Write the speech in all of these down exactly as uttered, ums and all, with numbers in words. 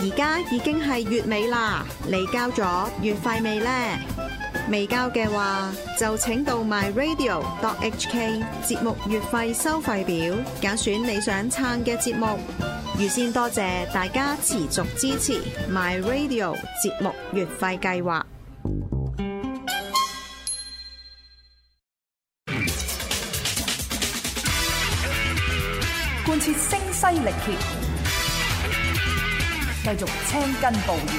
而家已經係月尾啦，你交咗月費未呢？未交嘅話，就請到 my radio dot h k 節目月費收費表，揀選你想撐嘅節目。預先多謝大家持續支持 my radio 節目月費計劃。 貫徹聲嘶力竭，繼續青筋暴現，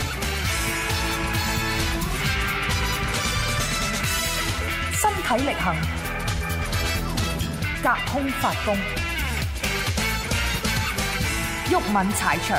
身體力行，隔空發功，毓民踩場。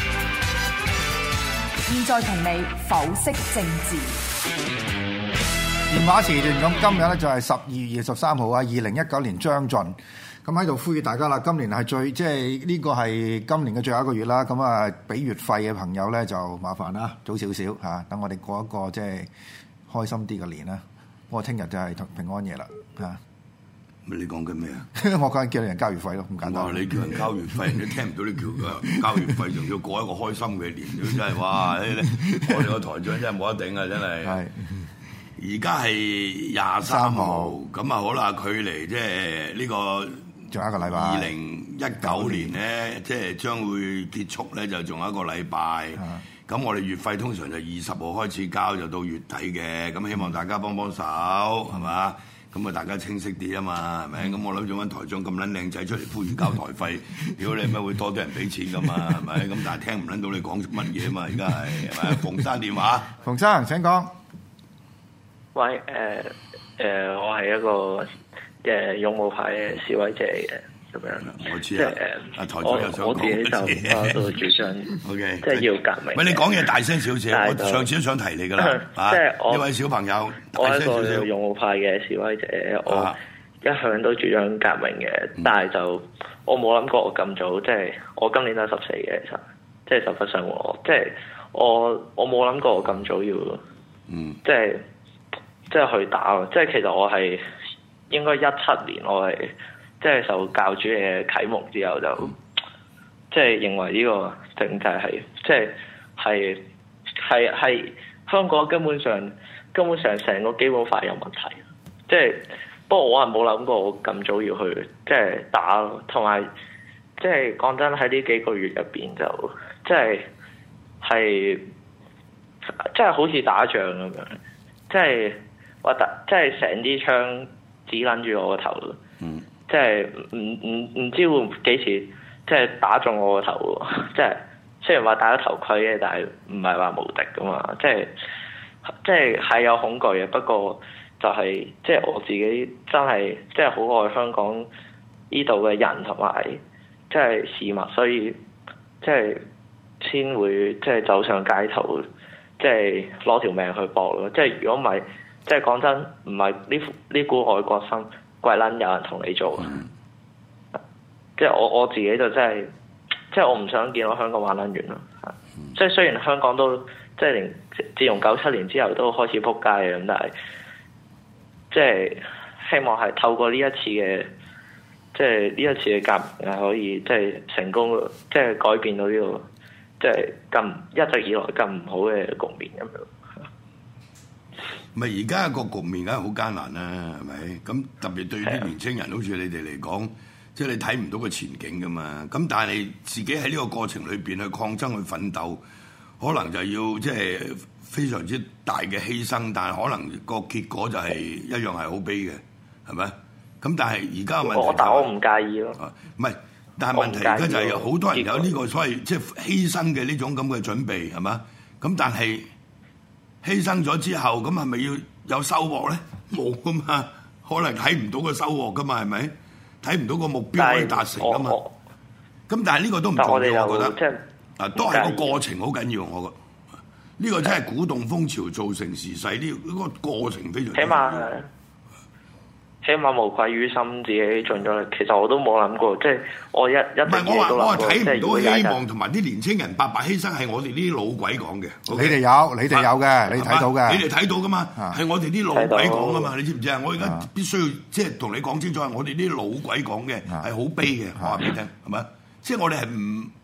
現在同你剖析政治。 電話時段咁，今日咧就係十二月二十三號啊，二零一九年將盡。咁喺度呼籲大家啦，今年係最即係呢個係今年嘅最後一個月啦。咁啊，俾月費嘅朋友咧就麻煩啦，早少少嚇，等我哋過一個即係開心啲嘅年啦。我聽日就係平安夜啦嚇。 咪你講緊咩啊？ 我講緊叫人交月費咯，咁簡單。 你叫人交月費，你聽唔到你叫佢交月費，仲要過一個開心嘅年，真係哇！我哋個台長真係冇得頂啊，真係。係。而家係廿三號，咁啊好啦，距離即係呢個。 仲有一個禮拜， 二零一九年咧，即係將會結束咧，就仲有一個禮拜。咁我哋月費通常就二十號開始交，就到月底嘅。咁希望大家幫幫手，係嘛？咁啊，大家清晰啲啊嘛，係咪？咁我諗住揾台長咁撚靚仔出嚟呼籲交台費，如果你咪會多啲人俾錢噶嘛，係咪？咁但係聽唔撚到你講乜嘢啊嘛，而家係係咪？馮生電話， 馮生請講。 喂，誒、呃、誒、呃，我係一個。誒勇武派嘅示威者嘅咁樣， 我知啊。阿台長又想講， 我自己就喺度主張，OK，即係要革命。 喂，你講嘢大聲少少，我上次都想提你噶啦。 即係我呢位小朋友， 我係一個勇武派嘅示威者，我一向都主張革命嘅，但係就我冇諗過我咁早，即係我今年都十四嘅，其實即係實質上我，即係我我冇諗過我咁早要，嗯，即係即係去打咯，即係其實我係。應該一七年我係即係受教主嘅啟蒙之後就，就即係認為呢個政制係即係係係係香港根本上根本上成個基本法有問題。即係不過我係冇諗過我咁早要去即係打咯，同埋即係講真喺呢幾個月入邊就即係係即係好似打仗咁樣，即係話打即係成支槍。指撚住我個頭，嗯、即係唔唔唔知會幾時即係打中我個頭喎，即係雖然話戴咗頭盔嘅，但係唔係話無敵噶嘛，即係即係係有恐懼嘅，不過就係、是、即係我自己真係即係好愛香港呢度嘅人同埋即係事物，所以即係先會即係走上街頭，即係攞條命去搏咯，即係如果唔係。即係講真，唔係呢呢股愛國心，鬼撚有人同你做。嗯、即係我我自己就真係，即係我唔想見到香港玩撚完咯。嗯、即係雖然香港都即係連自從九七年之後都開始撲街嘅咁，但係即係希望係透過呢一次嘅，即係呢一次嘅革命係可以即係成功，即係改變到呢、呢個即係咁一直以來咁唔好嘅局面咁樣。 咪而家個局面梗係好艱難啦，係咪？咁特別對啲年青人，好似你哋嚟講，即係你睇唔到個前景噶嘛。咁但係你自己喺呢個過程裏邊去抗爭、去奮鬥，可能就要即係非常之大嘅犧牲，但係可能個結果就係一樣係好悲嘅，係咪？咁但係而家嘅問題、就係， 我但我唔介意咯。 唔係，但係問題而家就係有好多人有呢個所謂即係犧牲嘅呢種咁嘅準備，係嘛？咁但係。犧牲咗之後，咁係咪要有收穫咧？冇噶嘛，可能睇唔到個收穫噶嘛，係咪？睇唔到個目標可以達成噶嘛。咁但係呢個都唔重要，我，我覺得。即係啊，都係個過程好緊要，我覺得。呢個真係鼓動風潮，造成時勢，呢呢個過程非常重要。 起碼起碼無愧於心，自己盡咗力。其實我都冇諗過，即係我一一唔係我話我話睇唔到希望，同埋啲年青人白白犧牲係我哋啲老鬼講嘅。 你哋有，你哋有嘅，你睇到嘅。 你哋睇到噶嘛？係我哋啲老鬼講噶嘛？你知唔知啊？我而家必須要即係同你講清楚，係我哋啲老鬼講嘅係好悲嘅。我話俾你聽，係咪？即係我哋係唔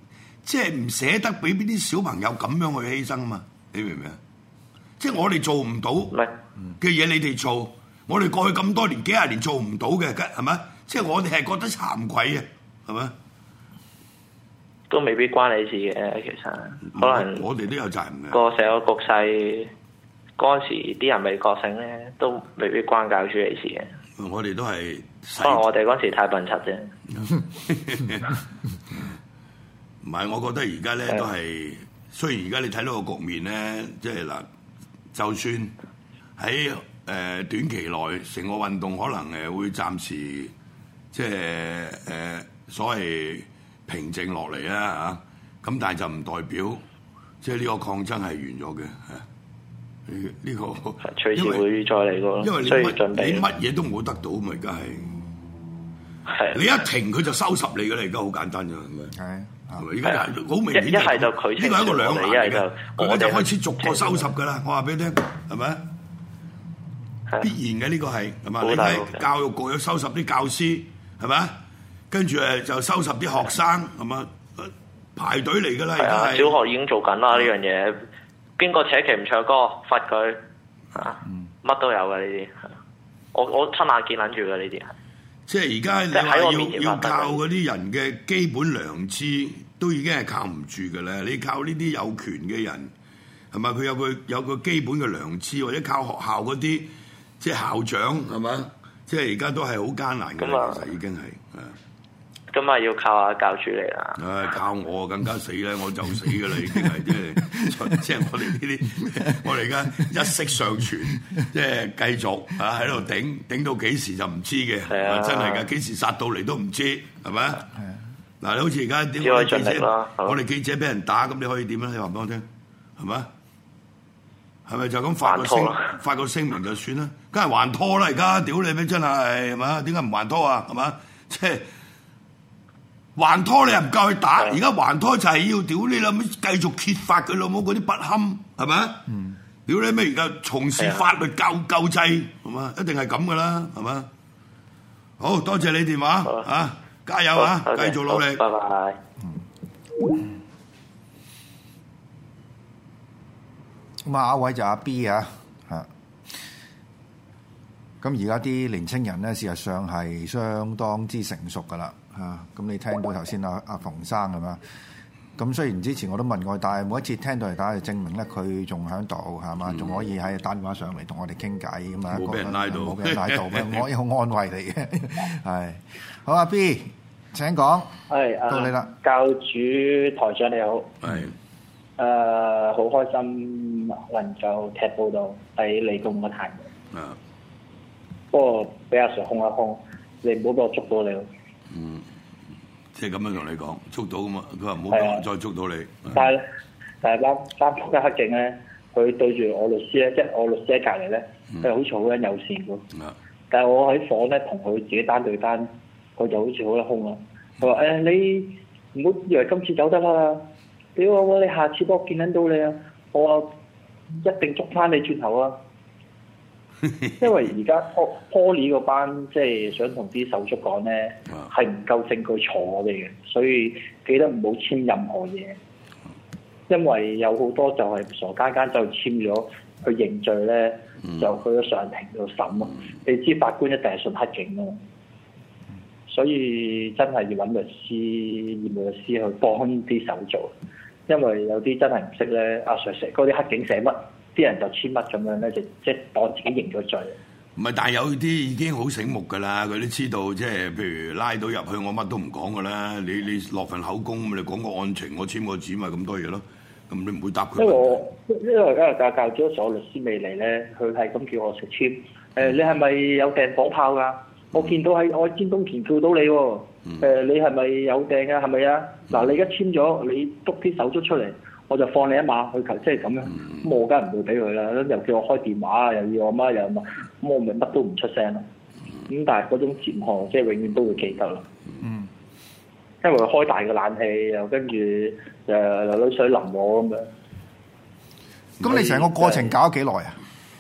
即係唔捨得俾啲小朋友咁樣去犧牲啊嘛？你明唔明啊？即係我哋做唔到嘅嘢，你哋做，我哋過去咁多年幾廿年做唔到嘅，係咪？即係我哋係覺得慚愧啊，係咪？ 都未必關你事嘅，其實可能我哋都有責任嘅。 個社會局勢嗰陣時啲人未覺醒咧，都未必關教主你事嘅。 我哋都係， 可能我哋嗰時太笨柒啫。 唔係，我覺得而家咧都係，雖然而家你睇到個局面咧，即係嗱，就算喺誒、呃、短期內成個運動可能誒會暫時即係誒、呃、所謂平靜落嚟啊嚇，咁但係就唔代表即係呢個抗爭係完咗嘅嚇。呢、呢個隨時會再嚟過， 因為你乜你乜嘢都冇得到嘛，而家係。係。你一停佢就收拾你㗎啦，而家好簡單啫，係咪？係。而家係好明顯， 一係就佢呢個係一個兩難嚟嘅，我就開始逐個收拾㗎啦。我話俾你聽，係咪？必然嘅呢個係係嘛？你睇教育局要收拾啲教師係咪？跟住誒就收拾啲學生係嘛？排隊嚟㗎啦，而家係。 小學已經做緊啦呢樣嘢。邊個扯旗唔唱歌，罰佢啊！乜都有嘅呢啲，我我親眼見撚住嘅呢啲係。 即係而家你話要要靠嗰啲人嘅基本良知，都已經係靠唔住嘅啦。你靠呢啲有權嘅人，係咪？佢有個有個基本嘅良知，或者靠學校嗰啲即係校長係咪？即係而家都係好艱難嘅，其實已經係。 咁啊，要靠下教主嚟啦！ 唉、哎，靠我更加死啦！我就死噶啦，已經係即係即係我哋呢啲，我哋而家一息尚存，即係繼續啊喺度頂頂到幾時就唔知嘅，啊、真係㗎，幾時殺到嚟都唔知，係咪啊？嗱，你好似而家點解記者，我哋記者俾人打，咁你可以點咧？你話俾我聽，係咪？係咪就咁發個聲發個聲明就算啦？梗係還拖啦！而家屌你咩真係係嘛？點解唔還拖啊？係嘛？即係。還拖你又唔夠去打，而家還拖就係要屌你老母繼續揭發佢老母嗰啲不堪，係咪？嗯，屌你咩而家從事法律救救濟，係嘛？一定係咁噶啦，係嘛？好多謝你電話啊，加油啊，繼續努力， 拜拜。 咁啊，下一位就阿 B 啊，嚇。咁而家啲年青人咧，事實上係相當之成熟噶啦。啊！咁你聽到頭先阿阿馮生係嘛？咁雖然之前我都問過，但係每一次聽到嚟打，就證明咧佢仲喺度係嘛？仲、嗯、可以喺打電話上嚟同我哋傾偈咁啊！ 冇俾人拉到， 冇俾人拉到，我好安慰你嘅。係好，阿 B 請講。係到你啦， 教主台長你好。 係誒，好、呃、開心能夠踢報到喺理工嗰壇。啊！不過俾阿 Sir 控一控，你唔好俾我捉到你。 嗯，即係咁樣同你講，捉到㗎嘛？佢話唔好再捉到你。 但係但係班班仆街黑警咧，佢對住我律師咧，即係我律師喺隔離咧，佢、嗯、好似好撚友善㗎。嗯、但係我喺房咧同佢自己單對單，佢就好似好撚兇啊！佢話誒你唔好以為今次走得啦，屌我你下次幫我見撚到你啊！我話一定捉翻你轉頭啊！因為而家 Poly 嗰班即係想同啲手足講咧，係唔夠證據鋤我哋嘅，所以記得唔好簽任何嘢。因為有好多就係傻更更就簽咗去認罪咧，就去咗上庭度審咯。你知法官一定係信黑警咯，所以真係要揾律師、義務律師去幫啲手續。因為有啲真係唔識咧，阿 Sir 寫嗰啲黑警寫乜？啲人就簽乜咁樣咧，就即係當自己認咗罪。 唔係，但係有啲已經好醒目㗎啦，佢都知道即係譬如拉到入去，我乜都唔講㗎啦。你你落份口供，你講個案情，我簽個字咪咁多嘢咯。咁你唔會答佢。 因為我因為因為教教咗所律師未嚟咧，佢係咁叫我食簽。誒、呃，你係咪有訂火炮㗎？我見到喺我尖東田叫到你喎、哦。誒、嗯呃，你係咪有訂啊？係咪啊？嗱、嗯，你而家簽咗，你督啲手足出嚟。我就放你一馬去求，即係咁樣，咁、嗯、我梗係唔會俾佢啦。又叫我開電話，又要我媽又乜，咁我咪乜都唔出聲咯。咁、嗯、但係嗰種折磨，即係永遠都會記得咯。嗯，因為佢開大個冷氣，又跟住誒流水淋我咁樣。 咁你成個過程搞咗幾耐啊？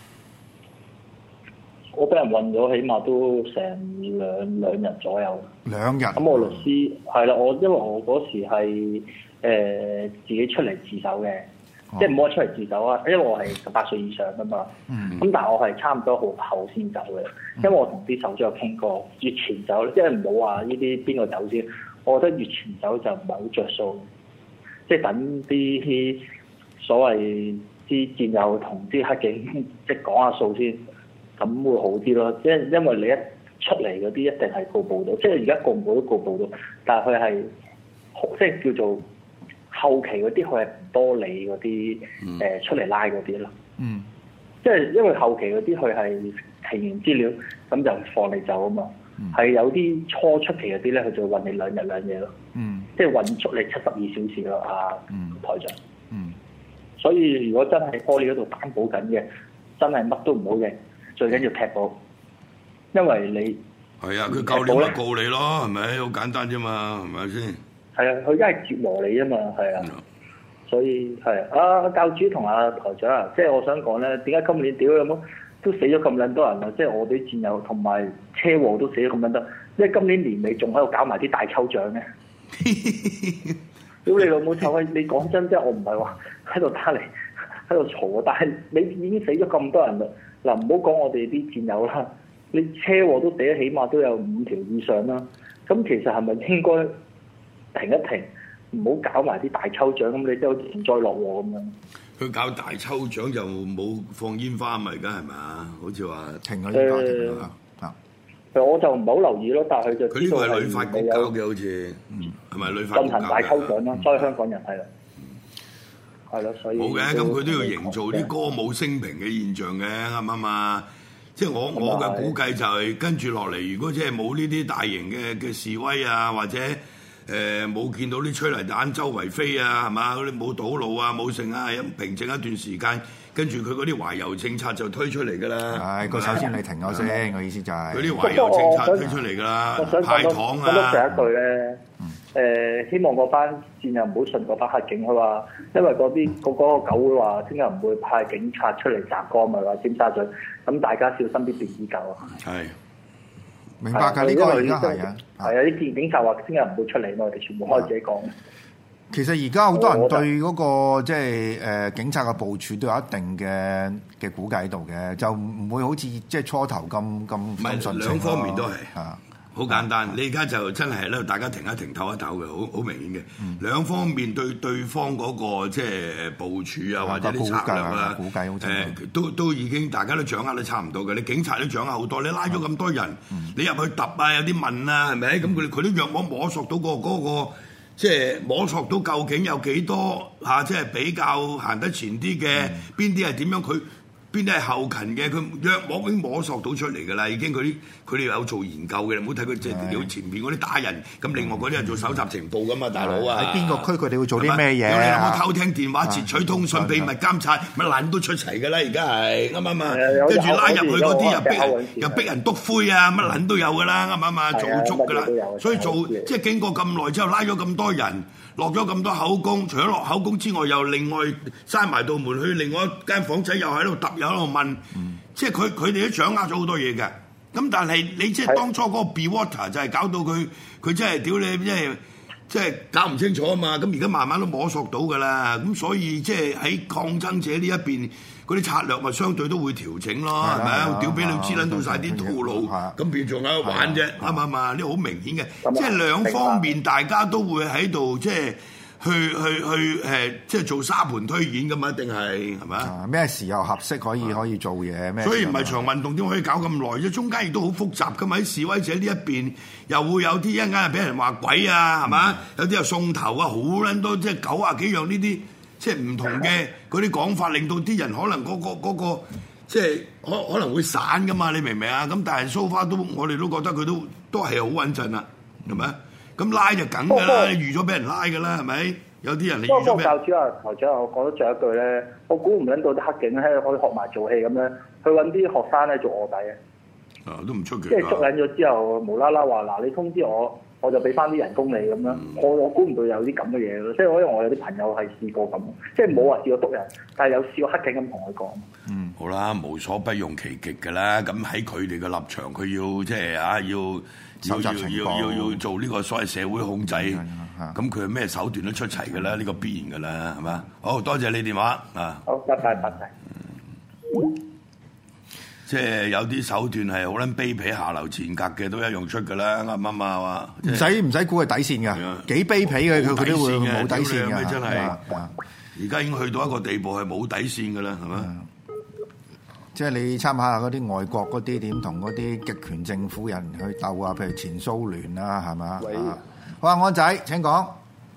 我俾人運咗，起碼都成兩兩日左右。 兩日。咁我律師係啦，我因為我嗰時係。 誒自己出嚟自首嘅，哦、即係唔好出嚟自首啊！因為我係十八歲以上噶嘛，咁、嗯、但係我係差唔多好後先走嘅，因為我同啲手足有傾過，越前走即係唔好話呢啲邊個走先，我覺得越前走就唔係好着數，即係等啲所謂啲戰友同啲黑警即係講下數先，咁會好啲咯。即係因為你一出嚟嗰啲一定係告報到，即係而家告唔到都告報到，但係佢係即係叫做。後期嗰啲佢係唔多理嗰啲誒出嚟拉嗰啲咯，嗯，即係因為後期嗰啲佢係提完資料咁就放你走啊嘛，係、嗯、有啲初出期嗰啲咧，佢就韞你兩日兩夜咯，嗯，即係韞足你七十二小時咯，啊，嗯、台長，嗯，所以如果真係玻璃嗰度擔保緊嘅，真係乜都唔好嘅，最緊要踢保，因為你係啊，佢告你咪告你咯，係咪好簡單啫嘛，係咪先？ 係啊，佢而家係折磨你啊嘛，係啊，嗯、所以係啊，教主同阿台長啊，即係我想講咧，點解今年屌有冇都死咗咁撚多人啊？即係我哋啲戰友同埋車禍都死咗咁撚多，因為今年年尾仲喺度搞埋啲大抽獎咧。屌你老母臭閪！你講真，即係我唔係話喺度打嚟喺度嘈啊，但係你已經死咗咁多人啦。嗱，唔好講我哋啲戰友啦，你車禍都死咗起碼都有五條以上啦。咁其實係咪應該？停一停，唔好搞埋啲大抽獎，咁你都好似幸災樂禍咁樣。 佢搞大抽獎就冇放煙花嘛？而家係咪啊？好似話停咗煙花停咗啦。啊、 呃，我就唔係好留意咯，但係佢就佢呢個係旅發局搞嘅，好似嗯係咪旅發局進行大抽獎啦？所以香港人係啦，係咯、嗯，所以冇嘅，咁佢都要營造啲歌舞升平嘅現象嘅，啱唔啱啊？即係我我嘅估計就係、是、跟住落嚟，如果即係冇呢啲大型嘅嘅示威啊，或者誒冇、呃、見到啲催淚彈周圍飛啊，係嘛？嗰啲冇堵路啊，冇剩啊，平靜一段時間，跟住佢嗰啲懷柔政策就推出嚟㗎啦。係， 個首先你停咗先，個意思就係佢啲懷柔政策推出嚟㗎啦，派糖啊。 講多上一句咧，誒、嗯呃、希望嗰班戰友唔好信嗰班黑警，佢話因為嗰啲嗰嗰個狗會話聽日唔會派警察出嚟襲港，咪話尖沙咀，咁大家小心啲便衣狗啊。係。 明白㗎，呢個而家係啊， 係啊，啲警察話聽日唔會出嚟，我哋全部開自己講。 其實而家好多人對嗰、那個即係誒警察嘅部署都有一定嘅嘅估計喺度嘅，就唔會好似即係初頭咁咁。唔係兩方面都係啊。好簡單，你而家就真係咧，大家停一停、唞一唞嘅，好好明顯嘅。嗯、兩方面對對方嗰、那個即係部署啊，或者啲策略啊， 估計好誒、 呃，都都已經大家都掌握得差唔多嘅。你警察都掌握好多，你拉咗咁多人，嗯、你入去揼啊，有啲問啊，係咪？咁佢佢都約摸摸索到、那個嗰、那個，即係摸索到究竟有幾多嚇、啊，即係比較行得前啲嘅，邊啲係點樣佢？邊啲係後勤嘅？佢約摸已經摸索到出嚟㗎啦，已經佢啲佢哋有做研究嘅，唔好睇佢即係料前面嗰啲打人，咁另外嗰啲係做搜集情報㗎嘛，大佬啊！ 喺邊個區佢哋會做啲咩嘢？ 有你有冇偷聽電話、截取通訊、秘密監察，乜撚都出齊㗎啦！而家係啱唔啱啊？跟住拉入去嗰啲又逼人，又逼人篤灰啊！乜撚都有㗎啦，啱唔啱啊？做足㗎啦，所以做即係經過咁耐之後，拉咗咁多人。落咗咁多口供，除咗落口供之外，又另外閂埋道門去另外一間房仔，又喺度揼，又喺度問，嗯、即係佢佢哋都掌握咗好多嘢嘅。咁但係你即係當初嗰個 be water 就係搞到佢佢真係屌你，即係即係搞唔清楚啊嘛。咁而家慢慢都摸索到㗎啦。咁所以即係喺抗爭者呢一邊。嗰啲策略咪相對都會調整咯，係咪啊？屌俾你知撚到晒啲套路，咁變仲喺度玩啫，啱唔啱啊？呢好明顯嘅，即係兩方面大家都會喺度，即係去去去誒，即係做沙盤推演㗎嘛，一定係係咪啊？ 咩時候合適可以可以做嘢咩？ 所以唔係場運動點可以搞咁耐啫？中間亦都好複雜㗎嘛。喺示威者呢一邊又會有啲一陣間又俾人話鬼啊，係嘛？有啲又送頭啊，好撚多，即係九啊幾樣呢啲。即係唔同嘅嗰啲講法，令到啲人可能嗰、嗰個嗰、嗰個即係可可能會散噶嘛，你明唔明啊？咁但係 so far 都我哋都覺得佢都都係好穩陣啦，係咪？咁拉就梗㗎啦，你預咗俾人拉㗎啦，係咪？有啲人你預咗俾人。 教主啊，台長，我講咗最後一句咧，我估唔撚到啲黑警咧可以學埋做戲咁樣，去揾啲學生咧做臥底嘅。 啊，都唔出奇。 即係捉撚咗之後，無啦啦話嗱，你通知我。我就俾翻啲人工你咁樣，嗯、我我估唔到有啲咁嘅嘢咯，即係因為我有啲朋友係試過咁，即係冇話試過督人，但係有試過黑警咁同佢講。 嗯，好啦，無所不用其極㗎啦，咁喺佢哋嘅立場，佢要即係啊，要要要要要做呢個所謂社會控制。 咁佢咩手段都出齊㗎啦，呢、呢個必然㗎啦，係嘛？好多謝你電話啊！ 好，拜拜，拜拜。 即係有啲手段係好撚卑鄙下流賤格嘅，都一樣出㗎啦，啱唔啱啊？嘛， 唔使唔使估佢底線㗎，幾卑鄙嘅佢佢都會冇底線㗎， 真係。而家已經去到一個地步係冇底線㗎啦，係嘛？ 即係你參考下嗰啲外國嗰啲點同嗰啲極權政府人去鬥啊，譬如前蘇聯啊，係嘛？好啊，安仔請講。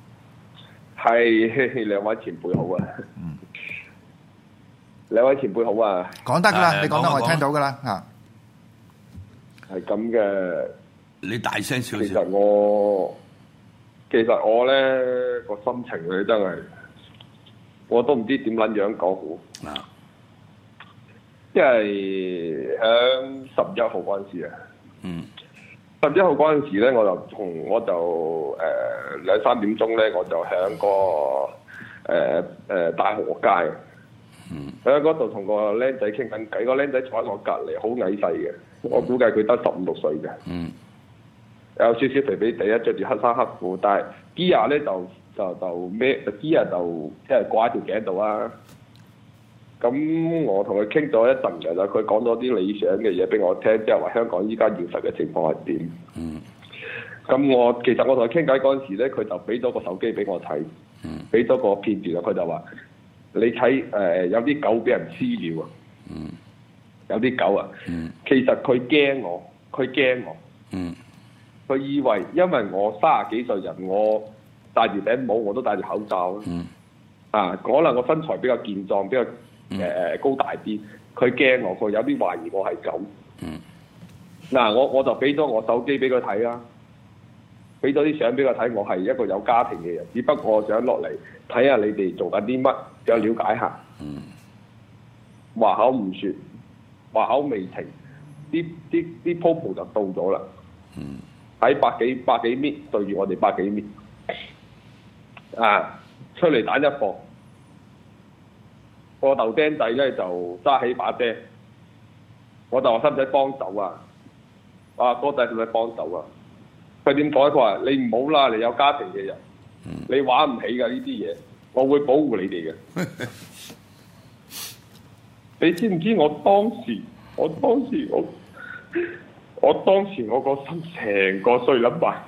係兩位前輩好啊。嗯。兩位前輩好啊。 講得㗎啦，你講得我聽到㗎啦嚇。 係咁嘅。 你大聲少少。 其實我其實我咧個心情咧真係我都唔知點撚樣講好。啊。因為喺十一號嗰陣時啊，嗯，十一號嗰陣時咧，我就同我就誒兩三點鐘咧，我就喺個誒誒大河街，嗯，喺嗰度同個僆仔傾緊偈，個僆仔坐喺我隔離，好矮細嘅，我估計佢得十五六歲嘅，嗯，有少少肥肥地啊，着住黑衫黑褲，但係 gear 咧就就就咩 gear 就即係掛喺條頸度啊。咁我同佢傾咗一陣嘅啦，佢講咗啲理想嘅嘢俾我聽，即係話香港依家現實嘅情況係點。嗯。咁我其實我同佢傾偈嗰陣時咧，佢就俾咗個手機俾我睇，俾咗、嗯、個片段啊，佢就話：你睇誒、呃、有啲狗俾人私了啊。嗯。有啲狗啊。嗯。其實佢驚我，佢驚我。嗯。佢以為因為我三十幾歲人，我戴住頂帽，我都戴住口罩。嗯。啊，可能我身材比較健壯，比較。誒誒、呃、高大啲，佢驚我，佢有啲懷疑我係狗。嗯。嗱、啊，我我就俾咗我手機俾佢睇啦，俾咗啲相俾佢睇，我係一個有家庭嘅人，只不過我想落嚟睇下你哋做緊啲乜，想了解下。嗯。話口唔説，話口未停，啲啲啲 popo 就到咗啦。嗯。喺百幾百幾米對住我哋百幾米。啊！出嚟打一貨。個豆釘仔咧就揸起把遮，我就話使唔使幫手啊？啊哥仔使唔使幫手啊？佢點講？佢話你唔好啦，你有家庭嘅人，嗯、你玩唔起㗎呢啲嘢，我會保護你哋嘅。你知唔知我當時？我當時我我當時我個心成個碎粒埋，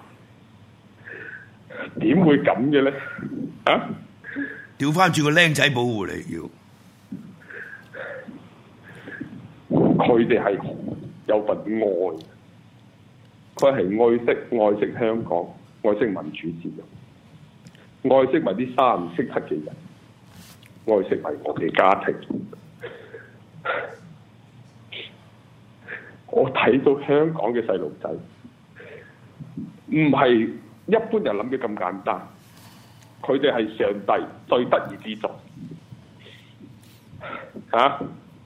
點會咁嘅咧？啊！ 調翻轉個僆仔保護你要。 佢哋係有份愛，佢係愛惜愛惜香港，愛惜民主自由，愛惜埋啲三唔識七嘅人，愛惜埋我哋家庭。我睇到香港嘅細路仔，唔係一般人諗嘅咁簡單，佢哋係上帝最得意之作，嚇、啊！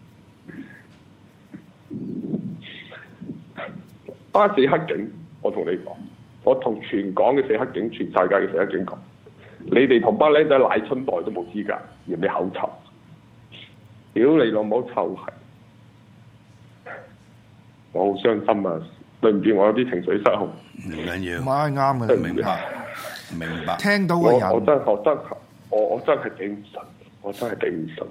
班死黑警，我同你講，我同全港嘅死黑警、全世界嘅死黑警講，你哋同班僆仔奶春袋都冇資格，嫌你口臭，屌你老母臭係！我好傷心啊！對唔住，我有啲情緒失控。 唔緊要， 唔係啱嘅， 明白，明白。聽到嘅人， 我真我真我我真係頂唔順，我真係頂唔順。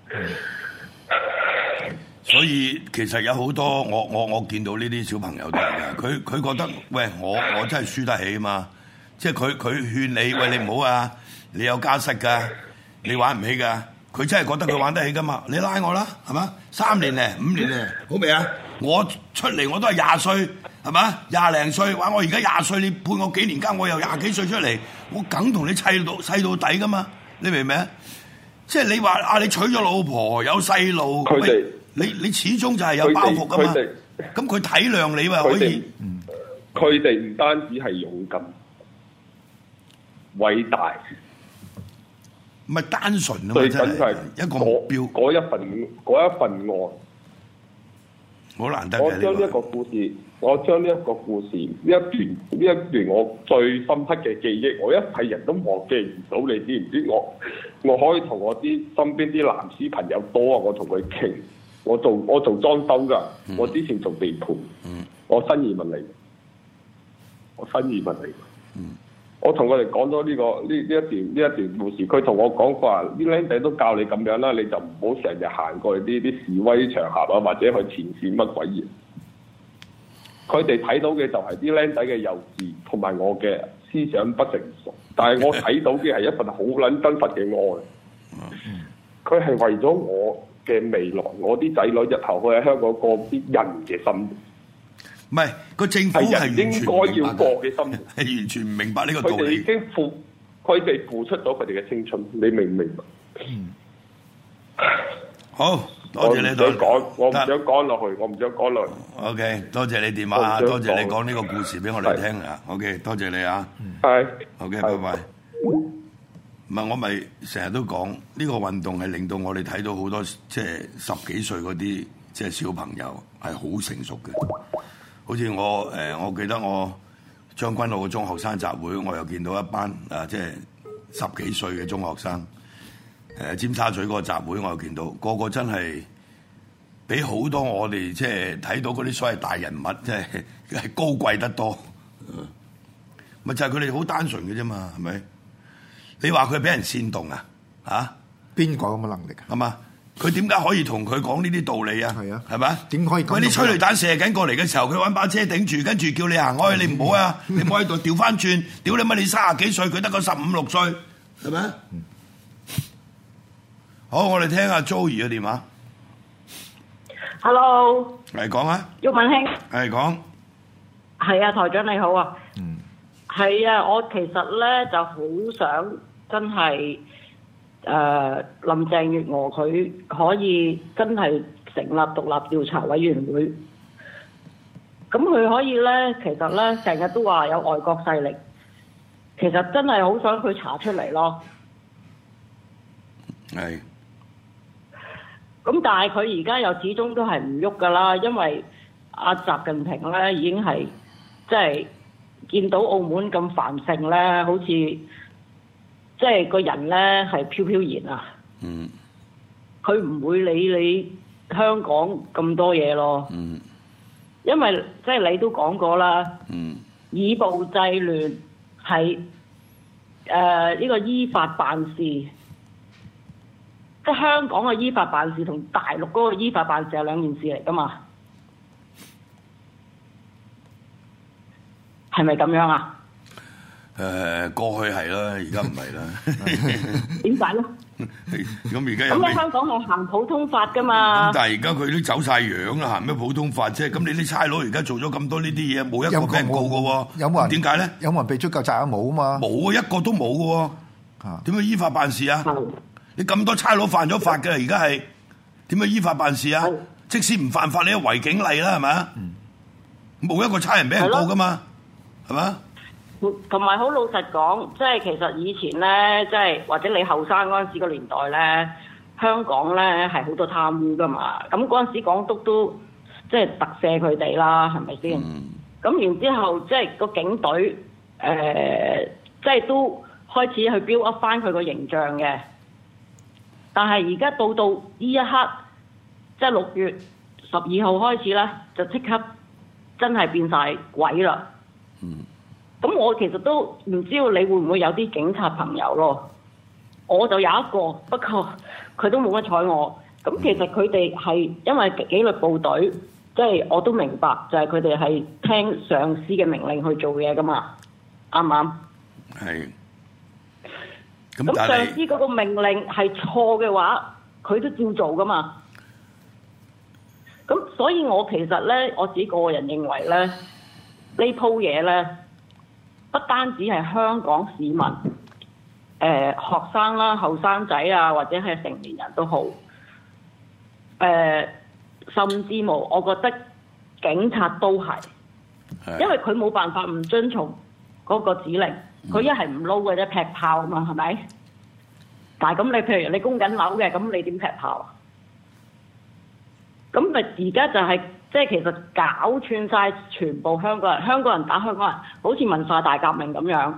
所以其實有好多我我我見到呢啲小朋友都係嘅，佢佢覺得喂我我真係輸得起啊嘛，即係佢佢勸你喂你唔好啊，你有家室㗎，你玩唔起㗎，佢真係覺得佢玩得起㗎嘛，你拉我啦係嘛，三年咧五年咧好未啊？我出嚟我都係廿歲係嘛，廿零歲，話我而家廿歲，你判我幾年間，我又廿幾歲出嚟，我梗同你砌到砌到底㗎嘛，你明唔明啊？即係你話啊，你娶咗老婆有細路，佢哋。你你始終就係有包袱噶嘛？咁佢體諒你咪可以。 佢哋唔單止係勇敢、偉大， 唔係單純啊嘛！ 最緊係一個目標， 嗰一份嗰一份愛， 好難得嘅。 我將呢一個故事，我將呢一個故事呢一段呢一段我最深刻嘅記憶，我一世人都忘記唔到。你知唔知我？我可以同我啲身邊啲藍絲朋友多啊！我同佢傾。我做我做裝修㗎，嗯、我之前做地盤，嗯、我新移民嚟，我新移民嚟，嗯、 我同佢哋講咗呢個呢呢一段呢一段故事，佢同我講話啲僆仔都教你咁樣啦，你就唔好成日行過去啲啲示威場合啊，或者去前線乜鬼嘢。佢哋睇到嘅就係啲僆仔嘅幼稚，同埋我嘅思想不成熟。但係我睇到嘅係一份好撚真實嘅愛。佢係為咗我嘅未來，我啲仔女日後去喺香港過啲人嘅生活。 唔係個政府係應該要過嘅生活， 係完全唔明白呢個道理。 佢哋已經付，佢哋付出咗佢哋嘅青春，你明唔明白？ 嗯。好，多謝你對。 講，我唔想講落去，我唔想講落去。 O K， 多謝你電話啊，多謝你講呢個故事俾我哋聽啊。O K， 多謝你啊。 係。 O K，拜拜。唔係我咪成日都講呢個運動係令到我哋睇到好多即係十幾歲嗰啲即係小朋友係好成熟嘅。好似我誒、呃，我記得我將軍澳嘅中學生集會，我又見到一班啊，即係十幾歲嘅中學生。誒、呃，尖沙咀嗰個集會，我又見到個個真係比好多我哋即係睇到嗰啲所謂大人物，即係係高貴得多。咪、嗯、就係佢哋好單純嘅啫嘛，係咪？你話佢俾人煽動啊？嚇，邊個咁嘅能力啊？係嘛？佢點解可以同佢講呢啲道理啊？係啊，係咪？點可以？佢啲催淚彈射緊過嚟嘅時候，佢揾把遮頂住，跟住叫你行開，你唔好啊！你唔好喺度調翻轉，屌你乜？你三十幾歲，佢得個十五六歲，係咪？嗯、好，我哋聽下 Joey 嘅電話。 Hello。嚟講啊。 毓民兄。 係講。 係啊，台長你好啊。嗯。係啊，我其實咧就好想真係。誒、呃、林鄭月娥佢可以真係成立獨立調查委員會，咁佢可以咧，其實咧成日都話有外國勢力，其實真係好想佢查出嚟咯。係。咁但係佢而家又始終都係唔喐㗎啦，因為阿習近平咧已經係即係見到澳門咁繁盛咧，好似〜即係個人咧係飄飄然啊！嗯，佢唔會理你香港咁多嘢咯。嗯，因為即係你都講過啦。嗯，以暴制亂係誒呢個依法辦事，即係香港嘅依法辦事同大陸嗰個依法辦事係兩件事嚟㗎嘛？係咪咁樣啊？ 誒、呃、過去係啦，而家唔係啦。 點解咧？ 咁而家有咁喺香港係行普通法噶嘛？咁但係而家佢都走晒樣啦，行咩普通法啫？咁你啲差佬而家做咗咁多呢啲嘢，冇一個俾人告嘅喎。有冇人？點解咧？有冇人被追究責任？冇啊嘛。冇啊，一個都冇嘅喎。點樣依法辦事啊？你咁多差佬犯咗法嘅，而家係點樣依法辦事啊？即使唔犯法，你都違警例啦，係咪啊？冇一個差人俾人告噶嘛，係嘛？ 同埋好老實講，即係其實以前咧，即係或者你後生嗰陣時個年代咧，香港咧係好多貪污噶嘛。咁嗰陣時港督都即係特赦佢哋啦，係咪先？咁、嗯、然之後即係個警隊誒、呃，即係都開始去 build up 翻佢個形象嘅。但係而家到到呢一刻，即係六月十二號開始咧，就即刻真係變晒鬼啦。嗯。咁我其實都唔知道你會唔會有啲警察朋友咯，我就有一個，不過佢都冇乜睬我。咁其實佢哋係因為紀律部隊，即係我都明白，就係佢哋係聽上司嘅命令去做嘢噶嘛，啱唔啱？係。咁上司嗰個命令係錯嘅話，佢都照做噶嘛。咁所以我其實咧，我自己個人認為咧，呢鋪嘢咧。不單止係香港市民、誒、呃、學生啦、後生仔啊，或者係成年人都好，誒、呃、甚至冇，我覺得警察都係，因為佢冇辦法唔遵從嗰個指令，佢一係唔撈嘅啫，劈炮啊嘛，係咪？但係咁你譬如你供緊樓嘅，咁你點劈炮啊？咁咪而家就係、是。即係其實搞串晒全部香港人，香港人打香港人，好似文化大革命咁樣，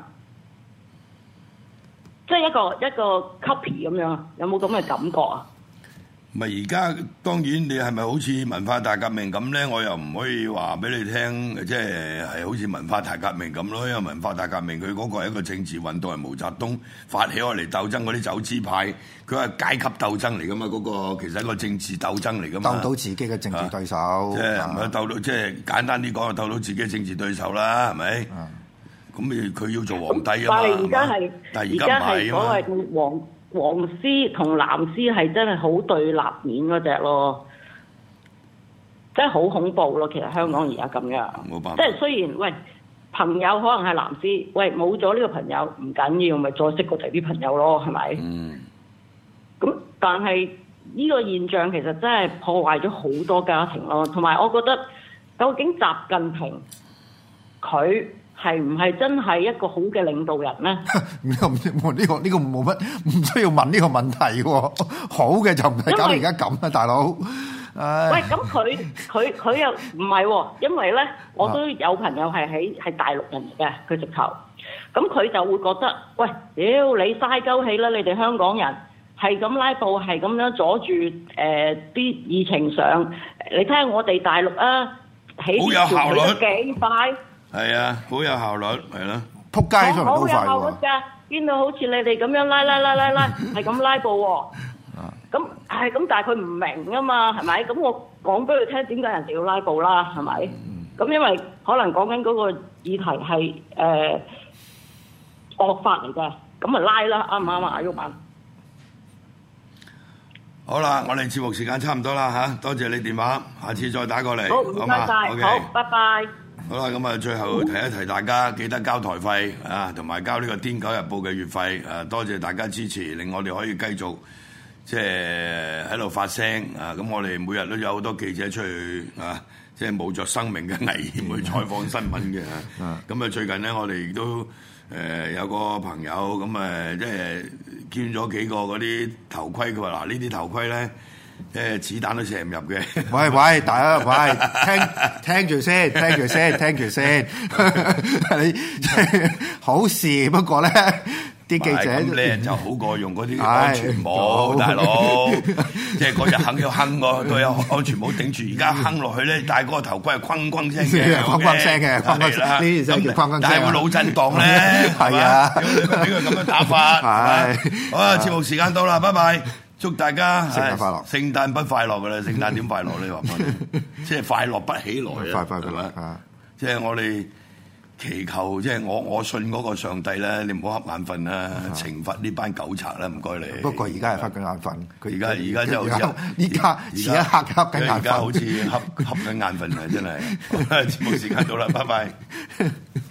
即係一個一個 copy 咁樣，有冇咁嘅感覺啊？ 咪而家當然你係咪好似文化大革命咁咧？我又唔可以話俾你聽，即係係好似文化大革命咁咯。因為文化大革命佢嗰個係一個政治運動，係毛澤東發起開嚟鬥爭嗰啲走資派，佢係階級鬥爭嚟噶嘛。嗰、嗰個其實係一個政治鬥爭嚟噶嘛。鬥到自己嘅政治對手，啊、即係唔係鬥到即係簡單啲講，鬥到自己嘅政治對手啦，係咪？咁咪佢要做皇帝啊嘛。但係而家係，但係而家唔係所謂嘅皇。黃絲同藍絲係真係好對立面嗰隻咯，真係好恐怖咯！其實香港而家咁樣，冇辦法。即係雖然喂朋友可能係藍絲，喂冇咗呢個朋友唔緊要，咪再識過第啲朋友咯，係咪？嗯。咁但係呢個現象其實真係破壞咗好多家庭咯，同埋我覺得究竟習近平佢係唔係真係一個好嘅領導人咧？呢個呢個呢個冇乜，唔需要問呢個問題喎。好嘅就唔係搞到而家咁啦，大佬。喂，咁佢佢佢又唔係喎，因為咧我都有朋友係喺係大陸人嚟嘅，佢直頭。咁佢就會覺得，喂，屌你嘥鳩氣啦！你哋香港人係咁拉布，係咁樣阻住誒啲議程上。你睇下我哋大陸啊，起啲條起得幾快。係啊，好有效率，係咯，撲街上嚟好快喎。好有效率㗎，邊度好似你哋咁樣拉拉拉拉拉，係咁拉布喎。咁係咁，但係佢唔明啊嘛，係咪？咁我講俾佢聽，點解人哋要拉布啦？係咪？咁因為可能講緊嗰個議題係誒惡法嚟嘅，咁咪拉啦，啱唔啱啊？阿毓民。好啦，我哋節目時間差唔多啦嚇，多謝你電話，下次再打過嚟。好，唔該曬，好，拜拜。好啦，咁啊，最後提一提大家，記得交台費啊，同埋交呢個《癲狗日報》嘅月費啊，多謝大家支持，令我哋可以繼續即係喺度發聲啊！咁我哋每日都有好多記者出去啊，即係冒着生命嘅危險去採訪新聞嘅。咁啊，最近咧，我哋亦都誒有個朋友咁誒，即係捐咗幾個嗰啲頭盔，佢話嗱呢啲頭盔咧。誒子彈都射唔入嘅。喂喂，大家喂，聽聽住先，聽住先，聽住先。你好事，不過咧啲記者咁咧就好過用嗰啲安全帽，大佬。即係嗰日肯要哼個都有安全帽頂住，而家哼落去咧戴嗰個頭盔係轟轟聲嘅，轟轟聲嘅，轟轟聲。呢啲就叫轟轟聲。但係會腦震盪咧，係啊，俾佢咁樣打法。係。好啊，節目時間到啦，拜拜。祝大家聖誕快樂！聖誕不快樂㗎啦，聖誕點快樂咧？話即係快樂不起來啊！快快樂啊！即係我哋祈求，即係我我信嗰個上帝咧，你唔好瞌眼瞓啦，懲罰呢班狗賊啦，唔該你。不過而家係瞌緊眼瞓，佢而家而家真係好似依家前一刻瞌緊眼瞓，而家好似瞌瞌緊眼瞓啊！真係。節目時間到啦，拜拜。